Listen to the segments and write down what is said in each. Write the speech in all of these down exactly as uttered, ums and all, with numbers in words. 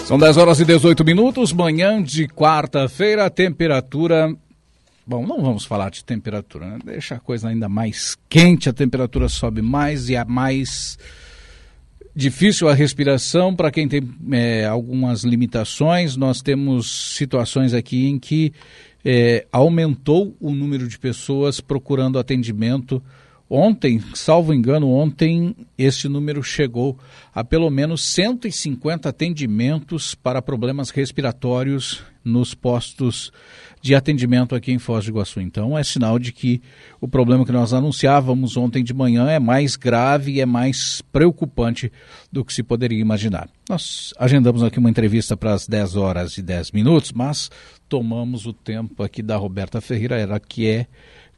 São dez horas e dezoito minutos, manhã de quarta-feira, temperatura... Bom, não vamos falar de temperatura, né? Deixa a coisa ainda mais quente, a temperatura sobe mais e é mais difícil a respiração para quem tem é, algumas limitações. Nós temos situações aqui em que é, aumentou o número de pessoas procurando atendimento. Ontem, salvo engano, ontem este número chegou a pelo menos cento e cinquenta atendimentos para problemas respiratórios nos postos de atendimento aqui em Foz do Iguaçu. Então, é sinal de que o problema que nós anunciávamos ontem de manhã é mais grave e é mais preocupante do que se poderia imaginar. Nós agendamos aqui uma entrevista para as dez horas e dez minutos, mas tomamos o tempo aqui da Roberta Ferreira, ela que é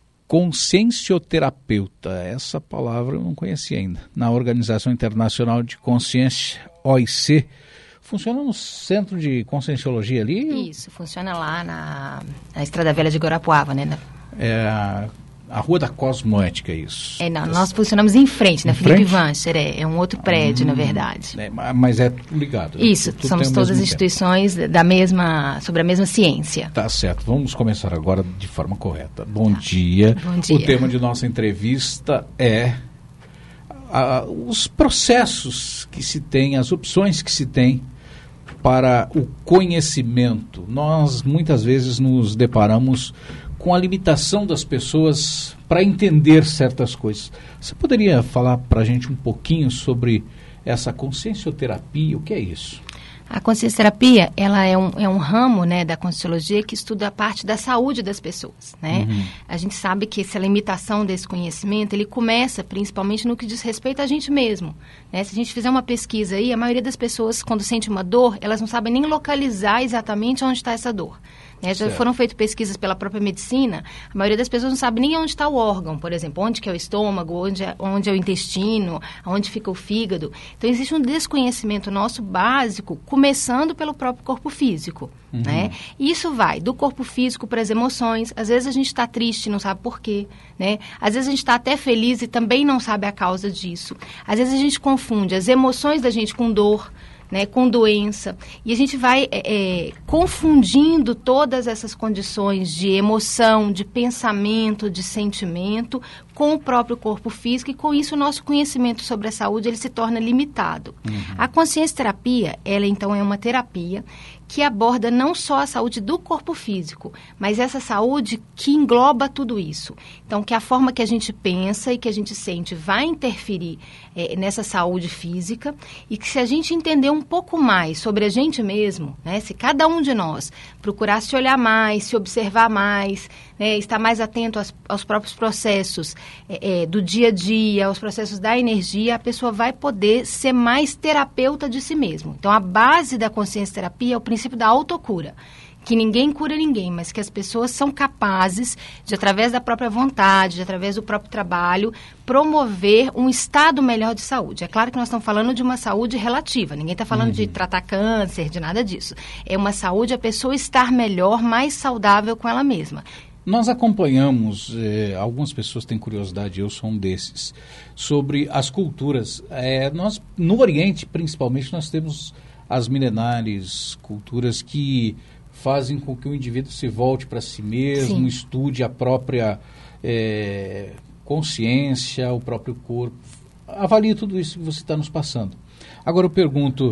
consciencioterapeuta. Essa palavra eu não conhecia ainda. Na Organização Internacional de Consciência, O I C, funciona no Centro de Conscienciologia ali? Isso, funciona lá na, na Estrada Velha de Guarapuava, né? Na... É a, a Rua da Cosmoética, isso. É, não, nós funcionamos em frente, na Felipe Vancher, é, é um outro prédio, hum, na verdade. É, mas é tudo ligado. Né? Isso, tudo somos todas as instituições da mesma, sobre a mesma ciência. Tá certo, vamos começar agora de forma correta. Bom, tá. dia. Bom dia. O tema de nossa entrevista é a, os processos que se tem, as opções que se tem para o conhecimento. Nós muitas vezes nos deparamos com a limitação das pessoas para entender certas coisas. Você poderia falar para a gente um pouquinho sobre essa consciencioterapia? O que é isso? A consciencioterapia, ela é um, é um ramo, né, da conscienciologia que estuda a parte da saúde das pessoas, né? Uhum. A gente sabe que essa limitação desse conhecimento, ele começa principalmente no que diz respeito a gente mesmo, né? Se a gente fizer uma pesquisa aí, a maioria das pessoas, quando sente uma dor, elas não sabem nem localizar exatamente onde está essa dor. Né? Já certo. Foram feitas pesquisas pela própria medicina, a maioria das pessoas não sabe nem onde está o órgão, por exemplo, onde que é o estômago, onde é, onde é o intestino, onde fica o fígado. Então, existe um desconhecimento nosso básico, começando pelo próprio corpo físico. Uhum. Né? E isso vai do corpo físico para as emoções. Às vezes a gente está triste e não sabe por quê. Né? Às vezes a gente está até feliz e também não sabe a causa disso. Às vezes a gente confunde as emoções da gente com dor, né, com doença, e a gente vai é, é, confundindo todas essas condições de emoção, de pensamento, de sentimento com o próprio corpo físico, e com isso o nosso conhecimento sobre a saúde ele se torna limitado. Uhum. A consciencioterapia, ela então é uma terapia que aborda não só a saúde do corpo físico, mas essa saúde que engloba tudo isso. Então, que a forma que a gente pensa e que a gente sente vai interferir é, nessa saúde física, e que se a gente entender um pouco mais sobre a gente mesmo, né, se cada um de nós procurar se olhar mais, se observar mais, né, estar mais atento aos, aos próprios processos é, é, do dia a dia, aos processos da energia, a pessoa vai poder ser mais terapeuta de si mesmo. Então, a base da consciencioterapia é o princípio da autocura, que ninguém cura ninguém, mas que as pessoas são capazes de, através da própria vontade, de, através do próprio trabalho, promover um estado melhor de saúde. É claro que nós estamos falando de uma saúde relativa, ninguém está falando uhum. de tratar câncer, de nada disso. É uma saúde, a pessoa estar melhor, mais saudável com ela mesma. Nós acompanhamos, eh, algumas pessoas têm curiosidade, eu sou um desses, sobre as culturas. Eh, nós, no Oriente, principalmente, nós temos as milenares culturas que fazem com que o indivíduo se volte para si mesmo, Sim. estude a própria eh, consciência, o próprio corpo. Avalie tudo isso que você está nos passando. Agora eu pergunto,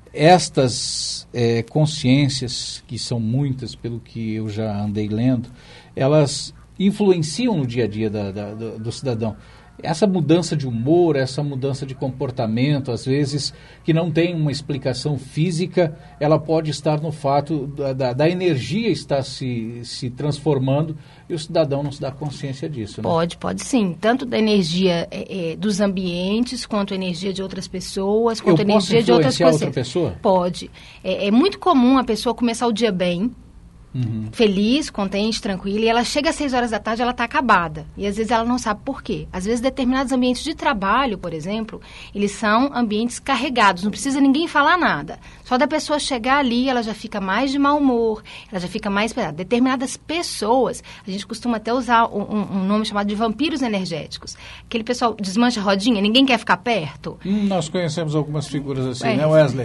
estas eh, consciências, que são muitas pelo que eu já andei lendo, elas influenciam no dia a dia da, da, do, do cidadão. Essa mudança de humor, essa mudança de comportamento, às vezes, que não tem uma explicação física, ela pode estar no fato da, da, da energia estar se, se transformando e o cidadão não se dá consciência disso. Né? Pode, pode sim. Tanto da energia é, é, dos ambientes, quanto a energia de outras pessoas, quanto a energia de outras pessoas. Outra pessoa? Pode. É, é muito comum a pessoa começar o dia bem, Uhum. feliz, contente, tranquila, e ela chega às seis horas da tarde, ela está acabada. E às vezes ela não sabe por quê. Às vezes determinados ambientes de trabalho, por exemplo, eles são ambientes carregados, não precisa ninguém falar nada. Só da pessoa chegar ali, ela já fica mais de mau humor, ela já fica mais pesada. Determinadas pessoas, a gente costuma até usar um, um nome chamado de vampiros energéticos. Aquele pessoal desmancha a rodinha, ninguém quer ficar perto. Hum, nós conhecemos algumas figuras assim, é, né, Wesley?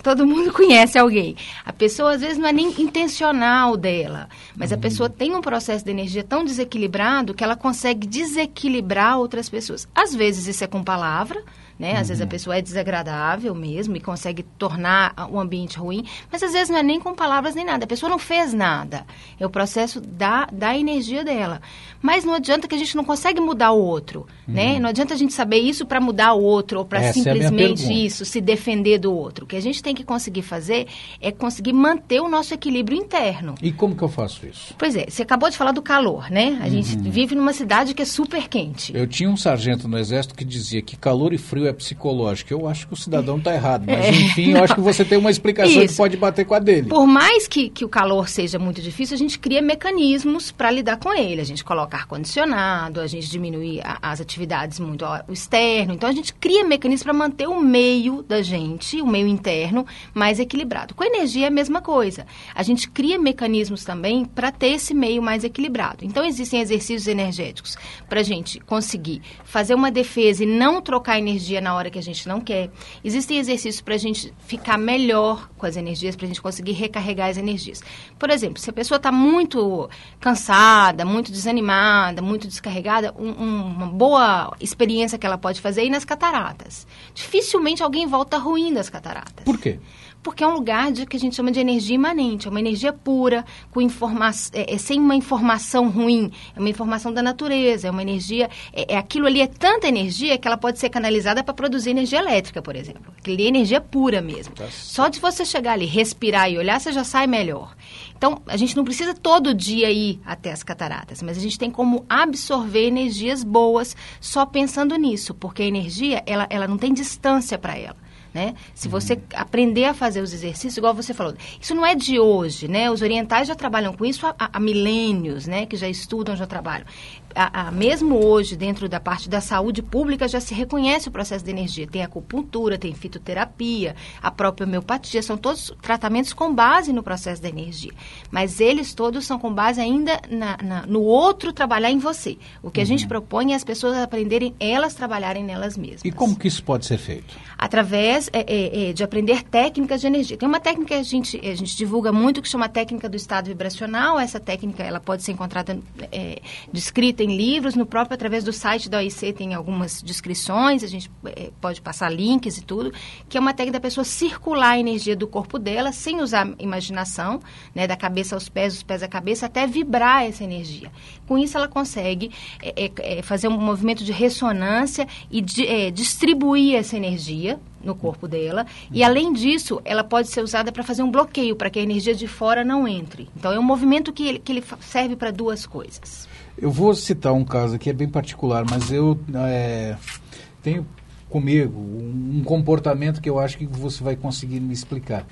todo mundo conhece alguém. A pessoa, às vezes, não é nem intencional dela, mas uhum. a pessoa tem um processo de energia tão desequilibrado que ela consegue desequilibrar outras pessoas. Às vezes, isso é com palavra, né? Às uhum. vezes a pessoa é desagradável mesmo e consegue tornar o ambiente ruim, mas às vezes não é nem com palavras nem nada. A pessoa não fez nada. É o processo da, da energia dela. Mas não adianta que a gente não consegue mudar o outro, uhum. né? Não adianta a gente saber isso para mudar o outro ou para simplesmente é isso, se defender do outro. O que a gente tem que conseguir fazer é conseguir manter o nosso equilíbrio interno. E como que eu faço isso? Pois é, você acabou de falar do calor, né? A uhum. gente vive numa cidade que é super quente. Eu tinha um sargento no Exército que dizia que calor e frio é psicológico. Eu acho que o cidadão está errado, mas é. enfim, eu acho que você tem uma explicação Isso. que pode bater com a dele. Por mais que, que o calor seja muito difícil, a gente cria mecanismos para lidar com ele. A gente coloca ar-condicionado, a gente diminui a, as atividades muito ao externo. Então, a gente cria mecanismos para manter o meio da gente, o meio interno, mais equilibrado. Com a energia é a mesma coisa. A gente cria mecanismos também para ter esse meio mais equilibrado. Então, existem exercícios energéticos para a gente conseguir fazer uma defesa e não trocar energia na hora que a gente não quer. Existem exercícios para a gente ficar melhor com as energias, para a gente conseguir recarregar as energias. Por exemplo, se a pessoa está muito cansada, muito desanimada, muito descarregada, um, um, uma boa experiência que ela pode fazer é ir nas cataratas. Dificilmente alguém volta ruim das cataratas. Por quê? Porque é um lugar de, que a gente chama de energia imanente, é uma energia pura, com informa é, é, sem uma informação ruim, é uma informação da natureza, é uma energia, é, é aquilo ali é tanta energia que ela pode ser canalizada para produzir energia elétrica, por exemplo. Aquilo ali é energia pura mesmo. Tá. Só de você chegar ali, respirar e olhar, você já sai melhor. Então, a gente não precisa todo dia ir até as cataratas, mas a gente tem como absorver energias boas só pensando nisso, porque a energia, ela, ela não tem distância para ela. Né? Se você aprender a fazer os exercícios, igual você falou, isso não é de hoje, né? Os orientais já trabalham com isso há, há milênios, né? Que já estudam, já trabalham. A, a, mesmo hoje, dentro da parte da saúde pública, já se reconhece o processo de energia. Tem acupuntura, tem fitoterapia, a própria homeopatia, são todos tratamentos com base no processo da energia. Mas eles todos são com base ainda na, na, no outro trabalhar em você. O que uhum. a gente propõe é as pessoas aprenderem, elas trabalharem nelas mesmas. E como que isso pode ser feito? Através é, é, é, de aprender técnicas de energia. Tem uma técnica que a gente, a gente divulga muito, que chama técnica do estado vibracional. Essa técnica ela pode ser encontrada, é, descrita em livros, no próprio, através do site da O I C tem algumas descrições, a gente é, pode passar links e tudo, que é uma técnica da pessoa circular a energia do corpo dela, sem usar imaginação, né, da cabeça aos pés, dos pés à cabeça, até vibrar essa energia. Com isso, ela consegue é, é, fazer um movimento de ressonância e de, é, distribuir essa energia no corpo dela, e além disso, ela pode ser usada para fazer um bloqueio, para que a energia de fora não entre. Então, é um movimento que ele, que ele serve para duas coisas. Eu vou citar um caso aqui, é bem particular, mas eu é, tenho comigo um, um comportamento que eu acho que você vai conseguir me explicar.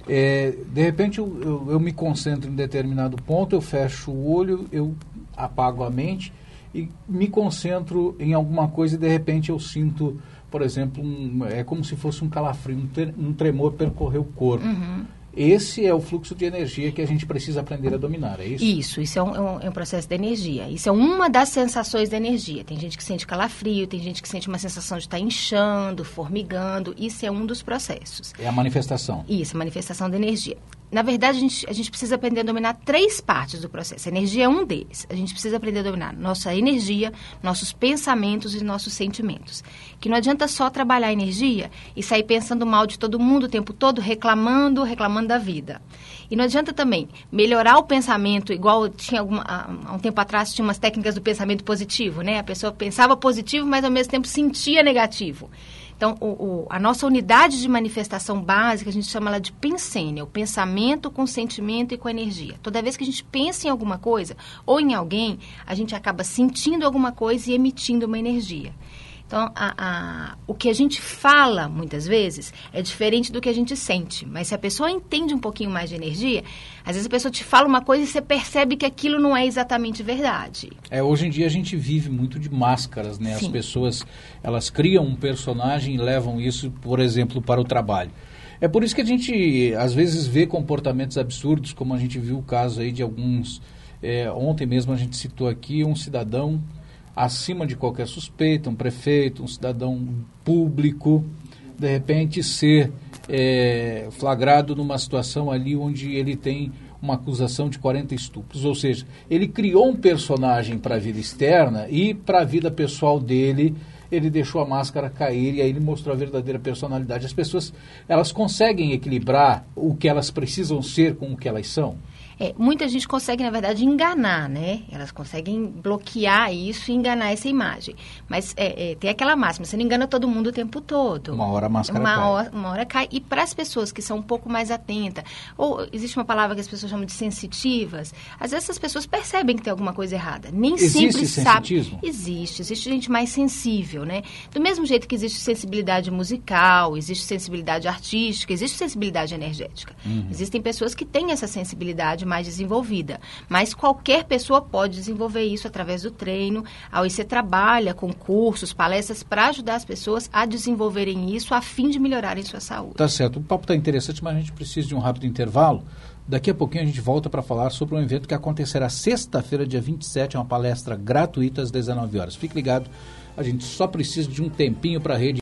É, de repente, eu, eu, eu me concentro em determinado ponto, eu fecho o olho, eu apago a mente e me concentro em alguma coisa e, de repente, eu sinto, por exemplo, um, é como se fosse um calafrio, um, ter, um tremor percorrer o corpo. Uhum. Esse é o fluxo de energia que a gente precisa aprender a dominar, é isso? Isso, isso é um, é um, é um processo de energia. Isso é uma das sensações da energia. Tem gente que sente calafrio, tem gente que sente uma sensação de estar inchando, formigando. Isso é um dos processos. É a manifestação. Isso, a manifestação da energia. Na verdade, a gente, a gente precisa aprender a dominar três partes do processo. A energia é um deles. A gente precisa aprender a dominar nossa energia, nossos pensamentos e nossos sentimentos. Que não adianta só trabalhar a energia e sair pensando mal de todo mundo o tempo todo, reclamando, reclamando da vida. E não adianta também melhorar o pensamento, igual tinha alguma, há um tempo atrás, tinha umas técnicas do pensamento positivo, né? A pessoa pensava positivo, mas ao mesmo tempo sentia negativo. Então, o, o, a nossa unidade de manifestação básica, a gente chama ela de pensênia, o pensamento com sentimento e com energia. Toda vez que a gente pensa em alguma coisa ou em alguém, a gente acaba sentindo alguma coisa e emitindo uma energia. Então, a, a, o que a gente fala, muitas vezes, é diferente do que a gente sente. Mas se a pessoa entende um pouquinho mais de energia, às vezes a pessoa te fala uma coisa e você percebe que aquilo não é exatamente verdade. É, hoje em dia a gente vive muito de máscaras, né? Sim. As pessoas, elas criam um personagem e levam isso, por exemplo, para o trabalho. É por isso que a gente, às vezes, vê comportamentos absurdos, como a gente viu o caso aí de alguns... É, ontem mesmo a gente citou aqui um cidadão acima de qualquer suspeita, um prefeito, um cidadão público, de repente ser é, flagrado numa situação ali onde ele tem uma acusação de quarenta estupros, ou seja, ele criou um personagem para a vida externa e para a vida pessoal dele ele deixou a máscara cair e aí ele mostrou a verdadeira personalidade. As pessoas, elas conseguem equilibrar o que elas precisam ser com o que elas são? É, muita gente consegue, na verdade, enganar, né? Elas conseguem bloquear isso e enganar essa imagem. Mas é, é, tem aquela máxima, você não engana todo mundo o tempo todo. Uma hora a máscara uma cai. Hora, uma hora cai. E para as pessoas que são um pouco mais atentas, ou existe uma palavra que as pessoas chamam de sensitivas, às vezes as pessoas percebem que tem alguma coisa errada. Nem existe sempre sensitismo? Sabe. Existe. Existe gente mais sensível, né? Do mesmo jeito que existe sensibilidade musical, existe sensibilidade artística, existe sensibilidade energética. Uhum. Existem pessoas que têm essa sensibilidade mais desenvolvida, mas qualquer pessoa pode desenvolver isso através do treino. A O I C trabalha com cursos, palestras para ajudar as pessoas a desenvolverem isso a fim de melhorarem sua saúde. Tá certo, o papo está interessante, mas a gente precisa de um rápido intervalo. Daqui a pouquinho a gente volta para falar sobre um evento que acontecerá sexta-feira, dia vinte e sete, é uma palestra gratuita às dezenove horas. Fique ligado, a gente só precisa de um tempinho para a rede